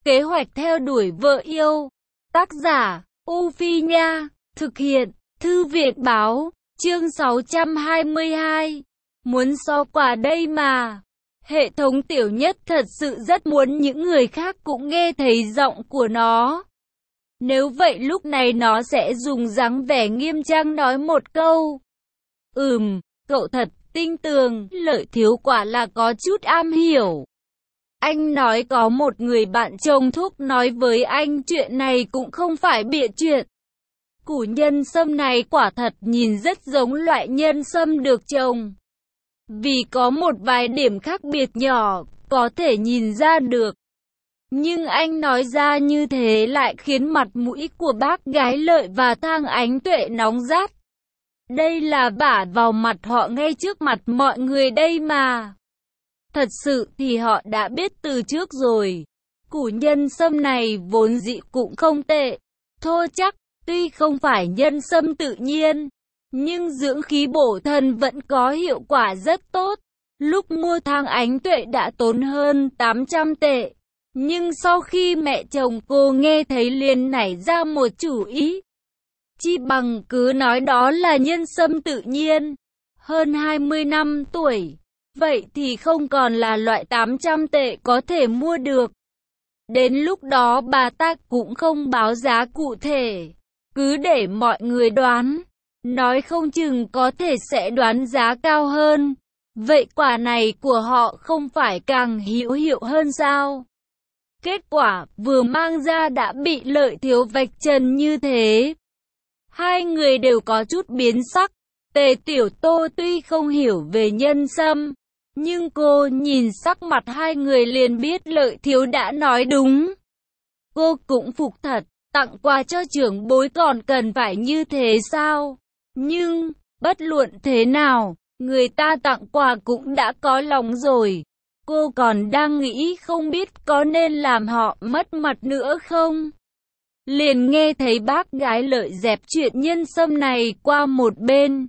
Kế hoạch theo đuổi vợ yêu. Tác giả, U Phi Nha. Thực hiện, Thư viện Báo. Chương 622. Muốn so quà đây mà. Hệ thống tiểu nhất thật sự rất muốn những người khác cũng nghe thấy giọng của nó. Nếu vậy lúc này nó sẽ dùng dáng vẻ nghiêm trang nói một câu. Cậu thật tinh tường, Lợi Thiếu quả là có chút am hiểu. Anh nói có một người bạn trồng thuốc nói với anh chuyện này cũng không phải bịa chuyện. Củ nhân sâm này quả thật nhìn rất giống loại nhân sâm được trồng. Vì có một vài điểm khác biệt nhỏ, có thể nhìn ra được. Nhưng anh nói ra như thế lại khiến mặt mũi của bác gái Lợi và Thang Ánh Tuệ nóng rát. Đây là vả vào mặt họ ngay trước mặt mọi người đây mà. Thật sự thì họ đã biết từ trước rồi. Củ nhân sâm này vốn dĩ cũng không tệ. Thô chắc, tuy không phải nhân sâm tự nhiên, nhưng dưỡng khí bổ thân vẫn có hiệu quả rất tốt. Lúc mua Thang Ánh Tuệ đã tốn hơn 800 tệ. Nhưng sau khi mẹ chồng cô nghe thấy liền nảy ra một chủ ý. Chi bằng cứ nói đó là nhân sâm tự nhiên. Hơn 20 năm tuổi. Vậy thì không còn là loại 800 tệ có thể mua được. Đến lúc đó bà ta cũng không báo giá cụ thể. Cứ để mọi người đoán. Nói không chừng có thể sẽ đoán giá cao hơn. Vậy quả này của họ không phải càng hữu hiệu hơn sao? Kết quả vừa mang ra đã bị Lợi Thiếu vạch trần như thế. Hai người đều có chút biến sắc. Tề Tiểu Tô tuy không hiểu về nhân sâm, nhưng cô nhìn sắc mặt hai người liền biết Lợi Thiếu đã nói đúng. Cô cũng phục thật, tặng quà cho trưởng bối còn cần phải như thế sao? Nhưng, bất luận thế nào, người ta tặng quà cũng đã có lòng rồi. Cô còn đang nghĩ không biết có nên làm họ mất mặt nữa không? Liền nghe thấy bác gái Lợi dẹp chuyện nhân sâm này qua một bên.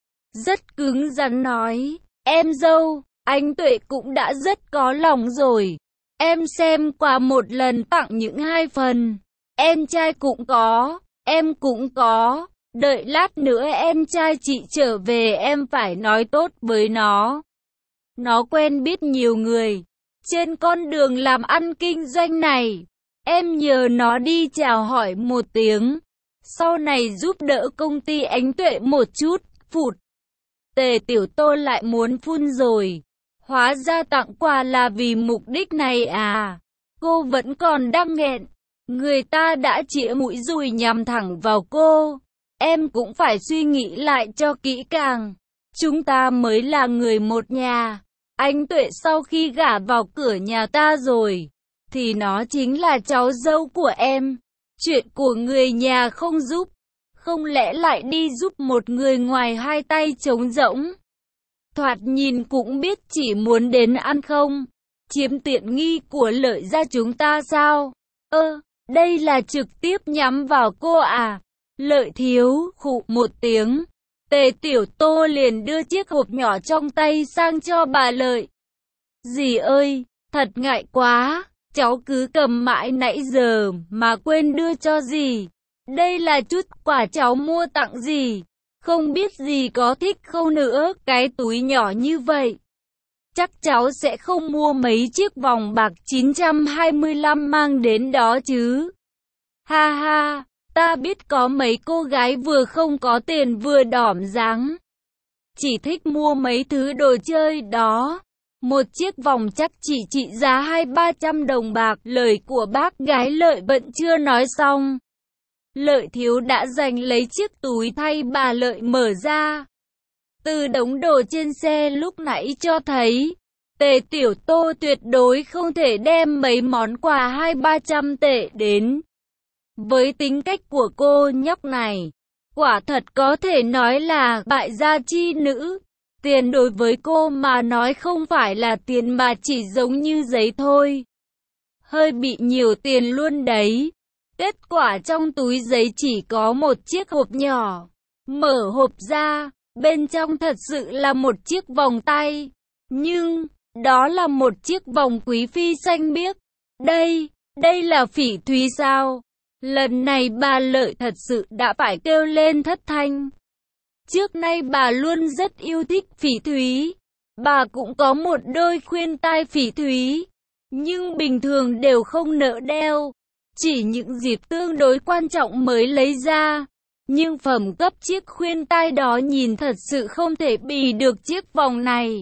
Rất cứng rắn nói, em dâu, anh Tuệ cũng đã rất có lòng rồi. Em xem qua một lần tặng những 2 phần. Em trai cũng có, em cũng có. Đợi lát nữa em trai chị trở về em phải nói tốt với nó. Nó quen biết nhiều người. Trên con đường làm ăn kinh doanh này, em nhờ nó đi chào hỏi một tiếng. Sau này giúp đỡ công ty Ánh Tuệ một chút. Phụt. Tề Tiểu Tô lại muốn phun rồi. Hóa ra tặng quà là vì mục đích này à? Cô vẫn còn đang nghẹn. Người ta đã chĩa mũi dùi nhằm thẳng vào cô. Em cũng phải suy nghĩ lại cho kỹ càng. Chúng ta mới là người một nhà. Ánh Tuệ sau khi gả vào cửa nhà ta rồi, thì nó chính là cháu dâu của em. Chuyện của người nhà không giúp, không lẽ lại đi giúp một người ngoài hai tay trống rỗng? Thoạt nhìn cũng biết chỉ muốn đến ăn không, chiếm tiện nghi của Lợi gia chúng ta sao? Đây là trực tiếp nhắm vào cô à? Lợi Thiếu khụ một tiếng. Tề Tiểu Tô liền đưa chiếc hộp nhỏ trong tay sang cho bà Lợi. Dì ơi, thật ngại quá, cháu cứ cầm mãi nãy giờ mà quên đưa cho dì. Đây là chút quà cháu mua tặng dì. Không biết dì có thích không nữa, cái túi nhỏ như vậy. Chắc cháu sẽ không mua mấy chiếc vòng bạc 925 mang đến đó chứ. Ha ha, ta biết có mấy cô gái vừa không có tiền vừa đỏm dáng. Chỉ thích mua mấy thứ đồ chơi đó. Một chiếc vòng chắc chỉ trị giá 200-300 đồng bạc. Lời của bác gái Lợi vẫn chưa nói xong. Lợi Thiếu đã giành lấy chiếc túi thay bà Lợi mở ra. Từ đống đồ trên xe lúc nãy cho thấy, Tề Tiểu Tô tuyệt đối không thể đem mấy món quà 200-300 tệ đến. Với tính cách của cô nhóc này, quả thật có thể nói là bại gia chi nữ. Tiền đối với cô mà nói không phải là tiền mà chỉ giống như giấy thôi. Hơi bị nhiều tiền luôn đấy. Kết quả trong túi giấy chỉ có một chiếc hộp nhỏ. Mở hộp ra, bên trong thật sự là một chiếc vòng tay. Nhưng, đó là một chiếc vòng quý phi xanh biếc. đây là phỉ thúy sao? Lần này bà Lợi thật sự đã phải kêu lên thất thanh. Trước nay bà luôn rất yêu thích phỉ thúy. Bà cũng có một đôi khuyên tai phỉ thúy, nhưng bình thường đều không nỡ đeo. Chỉ những dịp tương đối quan trọng mới lấy ra. Nhưng phẩm cấp chiếc khuyên tai đó nhìn thật sự không thể bì được chiếc vòng này.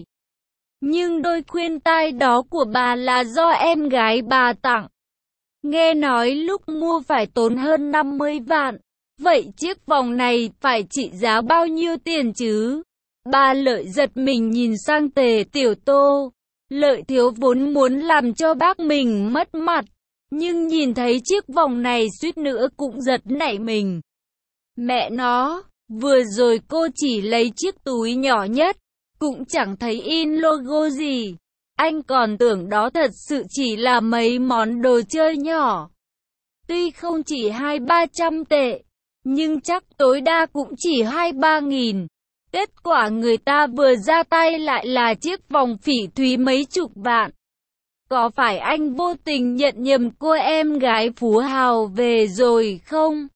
Nhưng đôi khuyên tai đó của bà là do em gái bà tặng. Nghe nói lúc mua phải tốn hơn 50 vạn. Vậy chiếc vòng này phải trị giá bao nhiêu tiền chứ? Bà Lợi giật mình nhìn sang Tề Tiểu Tô. Lợi thiếu vốn muốn làm cho bác mình mất mặt. Nhưng nhìn thấy chiếc vòng này suýt nữa cũng giật nảy mình. Mẹ nó, vừa rồi cô chỉ lấy chiếc túi nhỏ nhất, cũng chẳng thấy in logo gì. Anh còn tưởng đó thật sự chỉ là mấy món đồ chơi nhỏ. Tuy không chỉ 200-300 tệ, nhưng chắc tối đa cũng chỉ 2-3 nghìn. Kết quả người ta vừa ra tay lại là chiếc vòng phỉ thúy mấy chục vạn. Có phải anh vô tình nhận nhầm cô em gái phú hào về rồi không?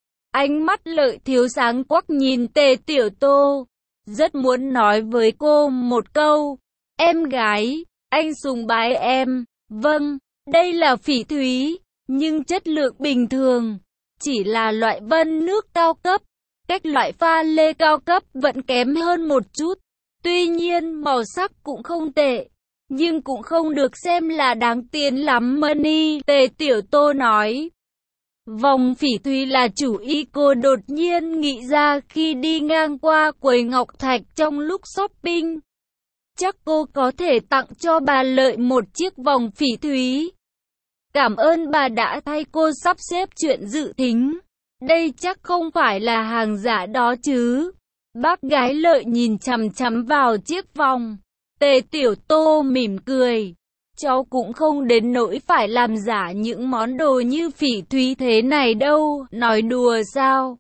Ánh mắt Lợi thiếu sáng quắc nhìn Tề Tiểu Tô. Rất muốn nói với cô một câu. Em gái, anh sùng bái em. Vâng, đây là phỉ thúy, nhưng chất lượng bình thường. Chỉ là loại vân nước cao cấp. Cách loại pha lê cao cấp vẫn kém hơn một chút. Tuy nhiên màu sắc cũng không tệ, nhưng cũng không được xem là đáng tiền lắm money. Tề Tiểu Tô nói. Vòng phỉ thúy là chủ ý cô đột nhiên nghĩ ra khi đi ngang qua quầy ngọc thạch trong lúc shopping. Chắc cô có thể tặng cho bà Lợi một chiếc vòng phỉ thúy. Cảm ơn bà đã thay cô sắp xếp chuyện dự thính. Đây chắc không phải là hàng giả đó chứ. Bác gái Lợi nhìn chằm chằm vào chiếc vòng. Tề Tiểu Tô mỉm cười. Cháu cũng không đến nỗi phải làm giả những món đồ như phỉ thúy thế này đâu, nói đùa sao.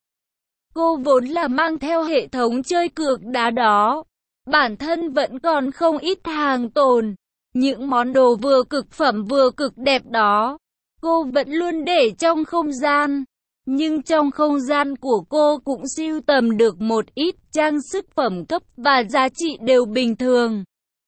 Cô vốn là mang theo hệ thống chơi cược đá đó. Bản thân vẫn còn không ít hàng tồn. Những món đồ vừa cực phẩm vừa cực đẹp đó, cô vẫn luôn để trong không gian. Nhưng trong không gian của cô cũng sưu tầm được một ít trang sức phẩm cấp và giá trị đều bình thường.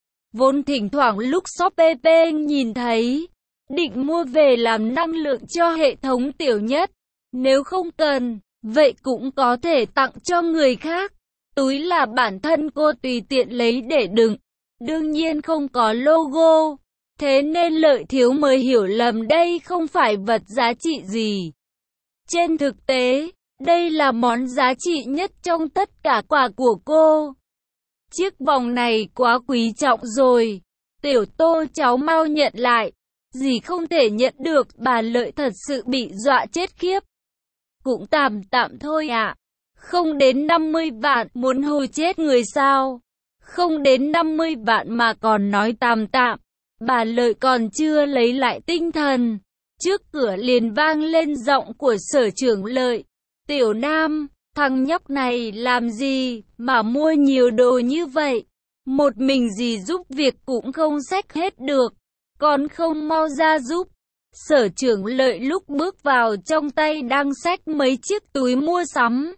Vốn thỉnh thoảng lúc shopping nhìn thấy, định mua về làm năng lượng cho hệ thống tiểu nhất. Nếu không cần, vậy cũng có thể tặng cho người khác. Túi là bản thân cô tùy tiện lấy để đựng. Đương nhiên không có logo. Thế nên Lợi thiếu mới hiểu lầm đây không phải vật giá trị gì. Trên thực tế, đây là món giá trị nhất trong tất cả quà của cô. Chiếc vòng này quá quý trọng rồi. Tiểu Tô cháu mau nhận lại. Dì không thể nhận được, bà Lợi thật sự bị dọa chết khiếp. Cũng tạm thôi ạ. Không đến 50 vạn muốn hù chết người sao? Không đến 50 vạn mà còn nói tạm. Bà Lợi còn chưa lấy lại tinh thần. Trước cửa liền vang lên giọng của Sở Trưởng Lợi. Tiểu Nam, thằng nhóc này làm gì mà mua nhiều đồ như vậy? Một mình dì giúp việc cũng không xách hết được. Còn không mau ra giúp. Sở Trưởng Lợi lúc bước vào trong tay đang xách mấy chiếc túi mua sắm.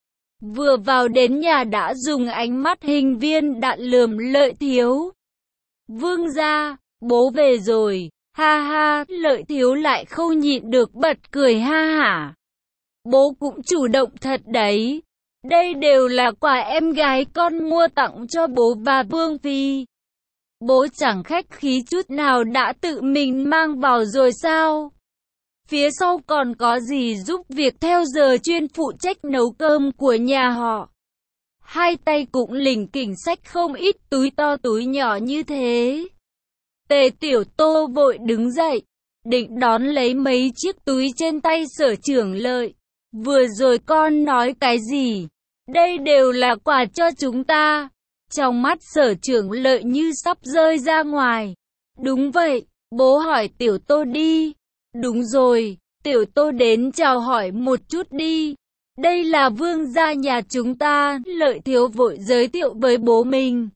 Vừa vào đến nhà đã dùng ánh mắt hình viên đạn lườm Lợi thiếu. Vương gia, bố về rồi. Ha ha, Lợi thiếu lại không nhịn được bật cười ha hả. Bố cũng chủ động thật đấy. Đây đều là quà em gái con mua tặng cho bố và Vương Phi. Bố chẳng khách khí chút nào đã tự mình mang vào rồi sao? Phía sau còn có gì giúp việc theo giờ chuyên phụ trách nấu cơm của nhà họ. Hai tay cũng lỉnh kỉnh xách không ít túi to túi nhỏ như thế. Tề Tiểu Tô vội đứng dậy, định đón lấy mấy chiếc túi trên tay Sở Trưởng Lợi. Vừa rồi con nói cái gì? Đây đều là quà cho chúng ta. Trong mắt Sở Trưởng Lợi như sắp rơi ra ngoài. Đúng vậy, bố hỏi Tiểu Tô đi. Đúng rồi, Tiểu Tô đến chào hỏi một chút đi. Đây là vương gia nhà chúng ta, Lợi thiếu vội giới thiệu với bố mình.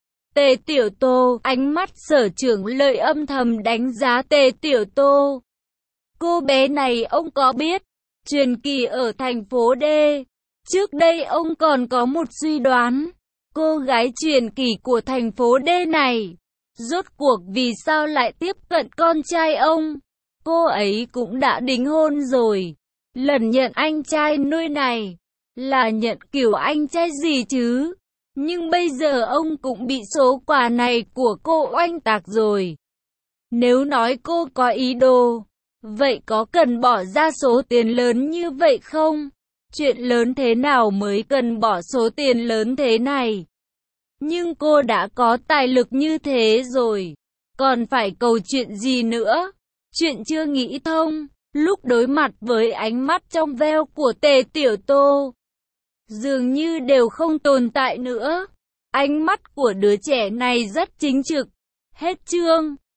Tề Tiểu Tô, ánh mắt Sở Trưởng Lợi âm thầm đánh giá Tề Tiểu Tô. Cô bé này ông có biết, truyền kỳ ở thành phố D. Trước đây ông còn có một suy đoán, cô gái truyền kỳ của thành phố D này, rốt cuộc vì sao lại tiếp cận con trai ông? Cô ấy cũng đã đính hôn rồi. Lần nhận anh trai nuôi này, là nhận kiểu anh trai gì chứ? Nhưng bây giờ ông cũng bị số quà này của cô oanh tạc rồi. Nếu nói cô có ý đồ, vậy có cần bỏ ra số tiền lớn như vậy không? Chuyện lớn thế nào mới cần bỏ số tiền lớn thế này? Nhưng cô đã có tài lực như thế rồi, còn phải cầu chuyện gì nữa? Chuyện chưa nghĩ thông, lúc đối mặt với ánh mắt trong veo của Tề Tiểu Tô, dường như đều không tồn tại nữa. Ánh mắt của đứa trẻ này rất chính trực. Hết chương.